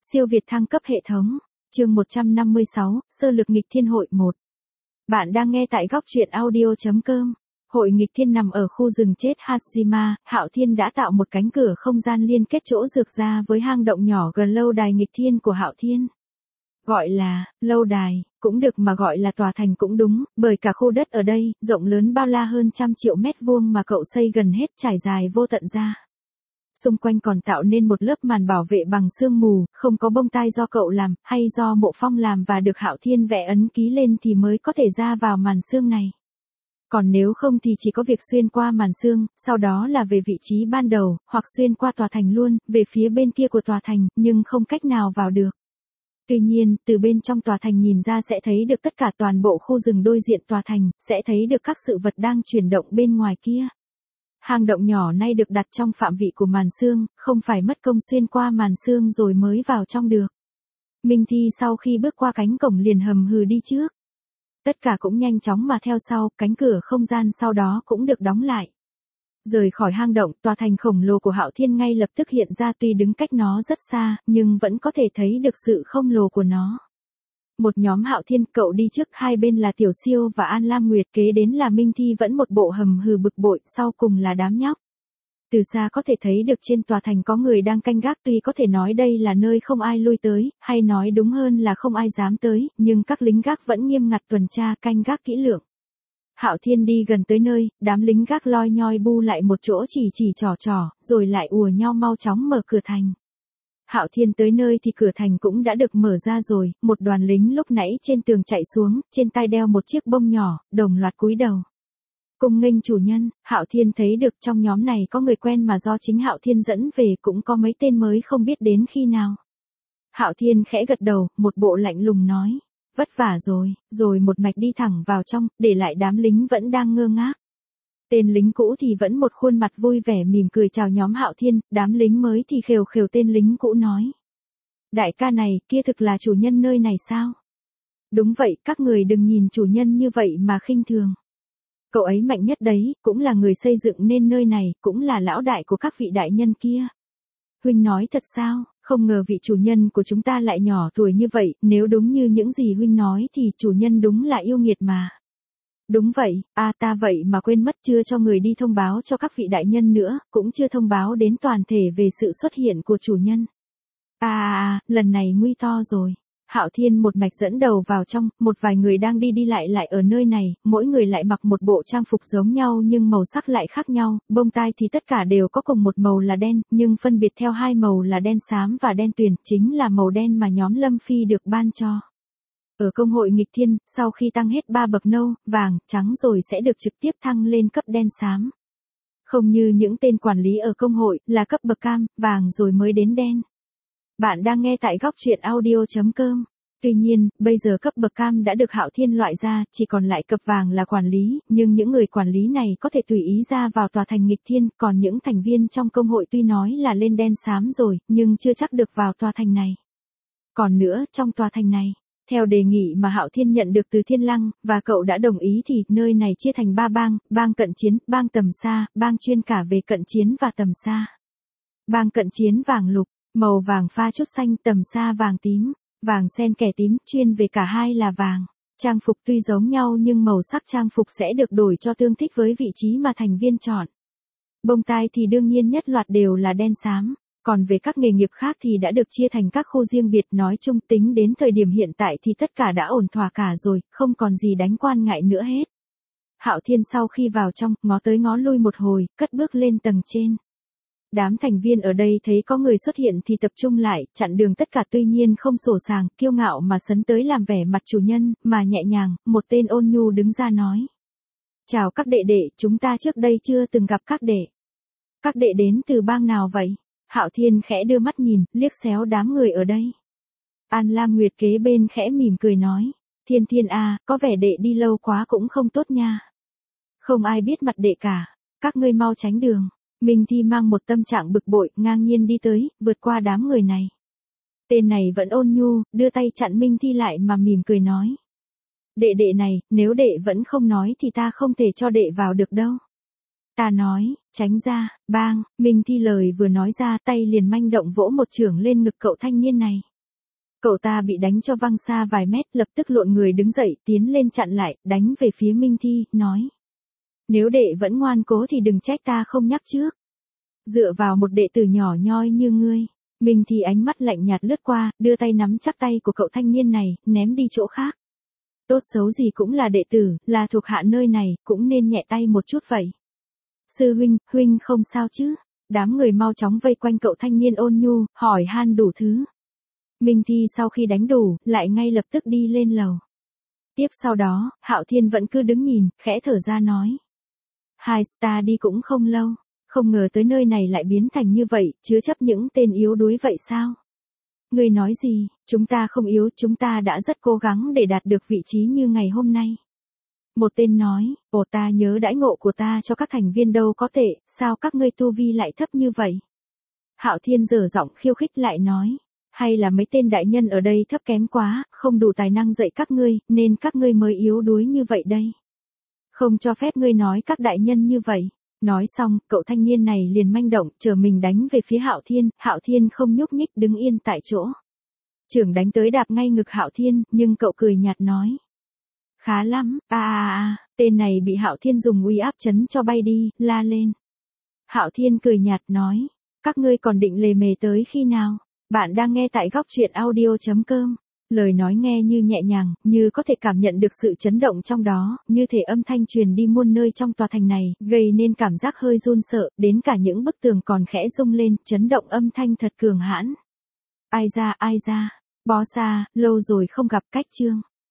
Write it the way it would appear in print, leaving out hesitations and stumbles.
Siêu Việt thăng cấp hệ thống. Chương 156, Sơ lược nghịch thiên hội 1. Bạn đang nghe tại góc truyện audio.com. Hội nghịch thiên nằm ở khu rừng chết Hashima, Hạo Thiên đã tạo một cánh cửa không gian liên kết chỗ rược ra với hang động nhỏ gần lâu đài nghịch thiên của Hạo Thiên. Gọi là lâu đài, cũng được mà gọi là tòa thành cũng đúng, bởi cả khu đất ở đây, rộng lớn bao la hơn 100 triệu mét vuông mà cậu xây gần hết trải dài vô tận ra. Xung quanh còn tạo nên một lớp màn bảo vệ bằng sương mù, không có bông tai do cậu làm, hay do Mộ Phong làm và được Hạo Thiên vẽ ấn ký lên thì mới có thể ra vào màn sương này. Còn nếu không thì chỉ có việc xuyên qua màn sương, sau đó là về vị trí ban đầu, hoặc xuyên qua tòa thành luôn, về phía bên kia của tòa thành, nhưng không cách nào vào được. Tuy nhiên, từ bên trong tòa thành nhìn ra sẽ thấy được tất cả toàn bộ khu rừng đối diện tòa thành, sẽ thấy được các sự vật đang chuyển động bên ngoài kia. Hang động nhỏ nay được đặt trong phạm vị của màn sương, không phải mất công xuyên qua màn sương rồi mới vào trong được. Minh Thi sau khi bước qua cánh cổng liền hầm hừ đi trước. Tất cả cũng nhanh chóng mà theo sau, cánh cửa không gian sau đó cũng được đóng lại. Rời khỏi hang động, tòa thành khổng lồ của Hạo Thiên ngay lập tức hiện ra, tuy đứng cách nó rất xa, nhưng vẫn có thể thấy được sự khổng lồ của nó. Một nhóm Hạo Thiên, cậu đi trước, hai bên là Tiểu Siêu và An Lam Nguyệt, kế đến là Minh Thi vẫn một bộ hầm hừ bực bội, sau cùng là đám nhóc. Từ xa có thể thấy được trên tòa thành có người đang canh gác, tuy có thể nói đây là nơi không ai lui tới, hay nói đúng hơn là không ai dám tới, nhưng các lính gác vẫn nghiêm ngặt tuần tra canh gác kỹ lưỡng. Hạo Thiên đi gần tới nơi, đám lính gác loi nhoi bu lại một chỗ chỉ trò, rồi lại ùa nhau mau chóng mở cửa thành. Hạo Thiên tới nơi thì cửa thành cũng đã được mở ra rồi, một đoàn lính lúc nãy trên tường chạy xuống, trên tay đeo một chiếc bông nhỏ, đồng loạt cúi đầu. Cung nghênh chủ nhân. Hạo Thiên thấy được trong nhóm này có người quen mà do chính Hạo Thiên dẫn về, cũng có mấy tên mới không biết đến khi nào. Hạo Thiên khẽ gật đầu, một bộ lạnh lùng nói, vất vả rồi một mạch đi thẳng vào trong, để lại đám lính vẫn đang ngơ ngác. Tên lính cũ thì vẫn một khuôn mặt vui vẻ mỉm cười chào nhóm Hạo Thiên, đám lính mới thì khều khều tên lính cũ nói. Đại ca này, kia thực là chủ nhân nơi này sao? Đúng vậy, các người đừng nhìn chủ nhân như vậy mà khinh thường. Cậu ấy mạnh nhất đấy, cũng là người xây dựng nên nơi này, cũng là lão đại của các vị đại nhân kia. Huynh nói thật sao? Không ngờ vị chủ nhân của chúng ta lại nhỏ tuổi như vậy, nếu đúng như những gì Huynh nói thì chủ nhân đúng là yêu nghiệt mà. Đúng vậy, ta vậy mà quên mất chưa cho người đi thông báo cho các vị đại nhân nữa, cũng chưa thông báo đến toàn thể về sự xuất hiện của chủ nhân. Lần này nguy to rồi. Hạo Thiên một mạch dẫn đầu vào trong, một vài người đang đi lại ở nơi này, mỗi người lại mặc một bộ trang phục giống nhau nhưng màu sắc lại khác nhau, bông tai thì tất cả đều có cùng một màu là đen, nhưng phân biệt theo hai màu là đen xám và đen tuyền, chính là màu đen mà nhóm Lâm Phi được ban cho. Ở công hội nghịch thiên, sau khi tăng hết 3 bậc nâu, vàng, trắng rồi sẽ được trực tiếp thăng lên cấp đen xám. Không như những tên quản lý ở công hội, là cấp bậc cam, vàng rồi mới đến đen. Bạn đang nghe tại góc truyện audio.com. Tuy nhiên, bây giờ cấp bậc cam đã được Hạo Thiên loại ra, chỉ còn lại cấp vàng là quản lý, nhưng những người quản lý này có thể tùy ý ra vào tòa thành nghịch thiên, còn những thành viên trong công hội tuy nói là lên đen xám rồi, nhưng chưa chắc được vào tòa thành này. Còn nữa, trong tòa thành này, theo đề nghị mà Hạo Thiên nhận được từ Thiên Lăng, và cậu đã đồng ý thì, nơi này chia thành 3 bang, bang cận chiến, bang tầm xa, bang chuyên cả về cận chiến và tầm xa. Bang cận chiến vàng lục, màu vàng pha chút xanh, tầm xa vàng tím, vàng xen kẽ tím, chuyên về cả hai là vàng. Trang phục tuy giống nhau nhưng màu sắc trang phục sẽ được đổi cho tương thích với vị trí mà thành viên chọn. Bông tai thì đương nhiên nhất loạt đều là đen xám. Còn về các nghề nghiệp khác thì đã được chia thành các khu riêng biệt, nói chung tính đến thời điểm hiện tại thì tất cả đã ổn thỏa cả rồi, không còn gì đáng quan ngại nữa hết. Hạo Thiên sau khi vào trong, ngó tới ngó lui một hồi, cất bước lên tầng trên. Đám thành viên ở đây thấy có người xuất hiện thì tập trung lại, chặn đường tất cả, tuy nhiên không sổ sàng, kiêu ngạo mà sấn tới làm vẻ mặt chủ nhân, mà nhẹ nhàng, một tên ôn nhu đứng ra nói. Chào các đệ đệ, chúng ta trước đây chưa từng gặp các đệ. Các đệ đến từ bang nào vậy? Hạo Thiên khẽ đưa mắt nhìn, liếc xéo đám người ở đây. An Lam Nguyệt kế bên khẽ mỉm cười nói. Thiên có vẻ đệ đi lâu quá cũng không tốt nha. Không ai biết mặt đệ cả, các ngươi mau tránh đường. Minh Thi mang một tâm trạng bực bội, ngang nhiên đi tới, vượt qua đám người này. Tên này vẫn ôn nhu, đưa tay chặn Minh Thi lại mà mỉm cười nói. Đệ này, nếu đệ vẫn không nói thì ta không thể cho đệ vào được đâu. Ta nói, tránh ra, bang. Minh Thi lời vừa nói ra, tay liền manh động vỗ một chưởng lên ngực cậu thanh niên này. Cậu ta bị đánh cho văng xa vài mét, lập tức lộn người đứng dậy, tiến lên chặn lại, đánh về phía Minh Thi, nói. Nếu đệ vẫn ngoan cố thì đừng trách ta không nhắc trước. Dựa vào một đệ tử nhỏ nhoi như ngươi. Minh Thi ánh mắt lạnh nhạt lướt qua, đưa tay nắm chặt tay của cậu thanh niên này, ném đi chỗ khác. Tốt xấu gì cũng là đệ tử, là thuộc hạ nơi này, cũng nên nhẹ tay một chút vậy. Sư huynh, huynh không sao chứ? Đám người mau chóng vây quanh cậu thanh niên ôn nhu, hỏi han đủ thứ. Minh Thi sau khi đánh đủ, lại ngay lập tức đi lên lầu. Tiếp sau đó, Hạo Thiên vẫn cứ đứng nhìn, khẽ thở ra nói. Hai ta đi cũng không lâu, không ngờ tới nơi này lại biến thành như vậy, chứa chấp những tên yếu đuối vậy sao? Ngươi nói gì, chúng ta không yếu, chúng ta đã rất cố gắng để đạt được vị trí như ngày hôm nay. Một tên nói, ta nhớ đãi ngộ của ta cho các thành viên đâu có tệ, sao các ngươi tu vi lại thấp như vậy? Hạo Thiên giở giọng khiêu khích lại nói, hay là mấy tên đại nhân ở đây thấp kém quá, không đủ tài năng dạy các ngươi, nên các ngươi mới yếu đuối như vậy đây. Không cho phép ngươi nói các đại nhân như vậy. Nói xong, cậu thanh niên này liền manh động, chờ mình đánh về phía Hạo Thiên không nhúc nhích đứng yên tại chỗ. Trưởng đánh tới đạp ngay ngực Hạo Thiên, nhưng cậu cười nhạt nói. Khá lắm, tên này bị Hạo Thiên dùng uy áp chấn cho bay đi, la lên. Hạo Thiên cười nhạt nói, các ngươi còn định lề mề tới khi nào? Bạn đang nghe tại Góc Truyện Audio.com. Lời nói nghe như nhẹ nhàng, như có thể cảm nhận được sự chấn động trong đó, như thể âm thanh truyền đi muôn nơi trong tòa thành này, gây nên cảm giác hơi run sợ, đến cả những bức tường còn khẽ rung lên, chấn động âm thanh thật cường hãn. Ai ra, bó xa, lâu rồi không gặp cách chương.